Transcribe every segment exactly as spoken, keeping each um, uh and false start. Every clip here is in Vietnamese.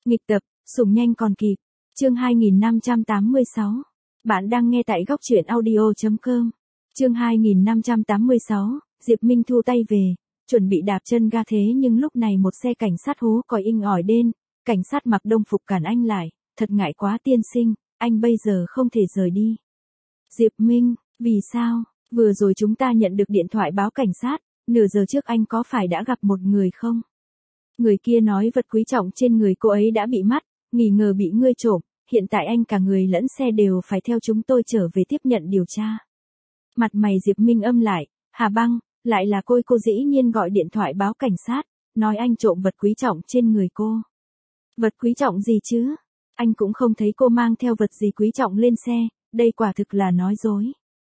Nghịch tập, sủng nhanh còn kịp. Chương hai nghìn năm trăm tám mươi sáu. Bạn đang nghe tại góc truyện audio chấm com. Chương hai nghìn năm trăm tám mươi sáu, Diệp Minh thu tay về, chuẩn bị đạp chân ga thế nhưng lúc này một xe cảnh sát hú còi inh ỏi đến, cảnh sát mặc đồng phục cản anh lại, thật ngại quá tiên sinh, anh bây giờ không thể rời đi. Diệp Minh, vì sao? Vừa rồi chúng ta nhận được điện thoại báo cảnh sát, nửa giờ trước anh có phải đã gặp một người không? Người kia nói vật quý trọng trên người cô ấy đã bị mất, nghi ngờ bị ngươi trộm, hiện tại anh cả người lẫn xe đều phải theo chúng tôi trở về tiếp nhận điều tra. Mặt mày Diệp Minh âm lại, Hà Băng, lại là cô cô dĩ nhiên gọi điện thoại báo cảnh sát, nói anh trộm vật quý trọng trên người cô. Vật quý trọng gì chứ? Anh cũng không thấy cô mang theo vật gì quý trọng lên xe, đây quả thực là nói dối.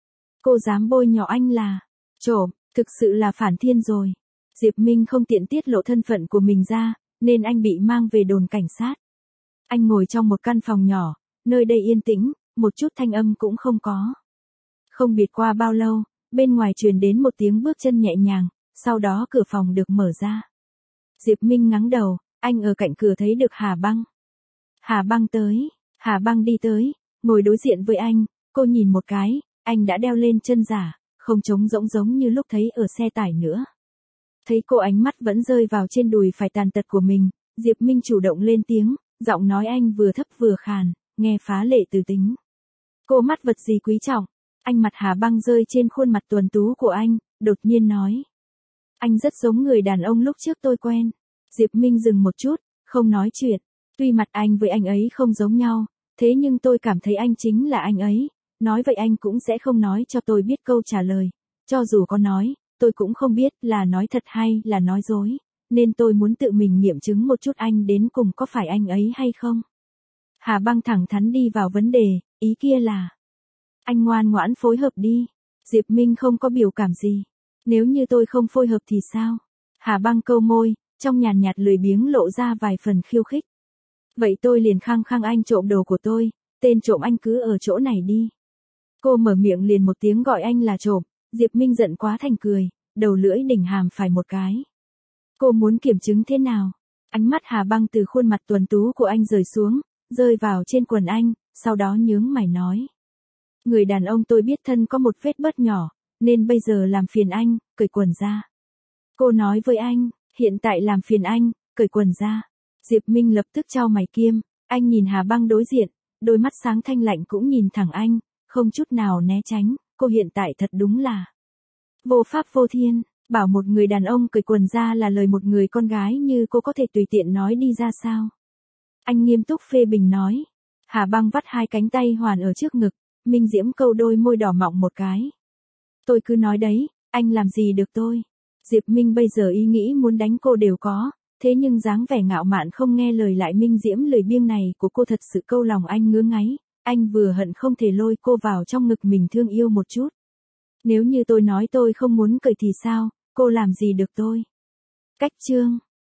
Cô dám bôi nhọ anh là trộm, thực sự là phản thiên rồi. Diệp Minh không tiện tiết lộ thân phận của mình ra, nên anh bị mang về đồn cảnh sát. Anh ngồi trong một căn phòng nhỏ, nơi đây yên tĩnh, một chút thanh âm cũng không có. Không biết qua bao lâu, bên ngoài truyền đến một tiếng bước chân nhẹ nhàng, sau đó cửa phòng được mở ra. Diệp Minh ngẩng đầu, anh ở cạnh cửa thấy được Hà Băng. Hà Băng tới, Hà Băng đi tới, ngồi đối diện với anh, cô nhìn một cái, anh đã đeo lên chân giả, không trống rỗng giống như lúc thấy ở xe tải nữa. Thấy cô ánh mắt vẫn rơi vào trên đùi phải tàn tật của mình, Diệp Minh chủ động lên tiếng, giọng nói anh vừa thấp vừa khàn, nghe phá lệ từ tính. Cô mắt vật gì quý trọng? Anh mặt Hà Băng rơi trên khuôn mặt tuấn tú của anh, đột nhiên nói. Anh rất giống người đàn ông lúc trước tôi quen. Diệp Minh dừng một chút, không nói chuyện. Tuy mặt anh với anh ấy không giống nhau, thế nhưng tôi cảm thấy anh chính là anh ấy. Nói vậy anh cũng sẽ không nói cho tôi biết câu trả lời. Cho dù có nói, tôi cũng không biết là nói thật hay là nói dối. Nên tôi muốn tự mình nghiệm chứng một chút anh đến cùng có phải anh ấy hay không. Hà Băng thẳng thắn đi vào vấn đề, ý kia là. Anh ngoan ngoãn phối hợp đi. Diệp Minh không có biểu cảm gì. Nếu như tôi không phối hợp thì sao? Hà Băng câu môi, trong nhàn nhạt lười biếng lộ ra vài phần khiêu khích. Vậy tôi liền khăng khăng anh trộm đồ của tôi, tên trộm anh cứ ở chỗ này đi. Cô mở miệng liền một tiếng gọi anh là trộm, Diệp Minh giận quá thành cười, đầu lưỡi đỉnh hàm phải một cái. Cô muốn kiểm chứng thế nào? Ánh mắt Hà Băng từ khuôn mặt tuấn tú của anh rời xuống, rơi vào trên quần anh, sau đó nhướng mày nói. Người đàn ông tôi biết thân có một vết bớt nhỏ, nên bây giờ làm phiền anh, cởi quần ra. Cô nói với anh, hiện tại làm phiền anh, cởi quần ra. Diệp Minh lập tức chau mày kiêm, anh nhìn Hà Băng đối diện, đôi mắt sáng thanh lạnh cũng nhìn thẳng anh, không chút nào né tránh, cô hiện tại thật đúng là vô pháp vô thiên, bảo một người đàn ông cởi quần ra là lời một người con gái như cô có thể tùy tiện nói đi ra sao. Anh nghiêm túc phê bình nói. Hà Băng vắt hai cánh tay hoàn ở trước ngực, Minh Diễm câu đôi môi đỏ mọng một cái. Tôi cứ nói đấy, anh làm gì được tôi. Diệp Minh bây giờ ý nghĩ muốn đánh cô đều có, thế nhưng dáng vẻ ngạo mạn không nghe lời lại Minh Diễm lười biếng này của cô thật sự câu lòng anh ngứa ngáy, anh vừa hận không thể lôi cô vào trong ngực mình thương yêu một chút. Nếu như tôi nói tôi không muốn cởi thì sao, cô làm gì được tôi. Cách chương,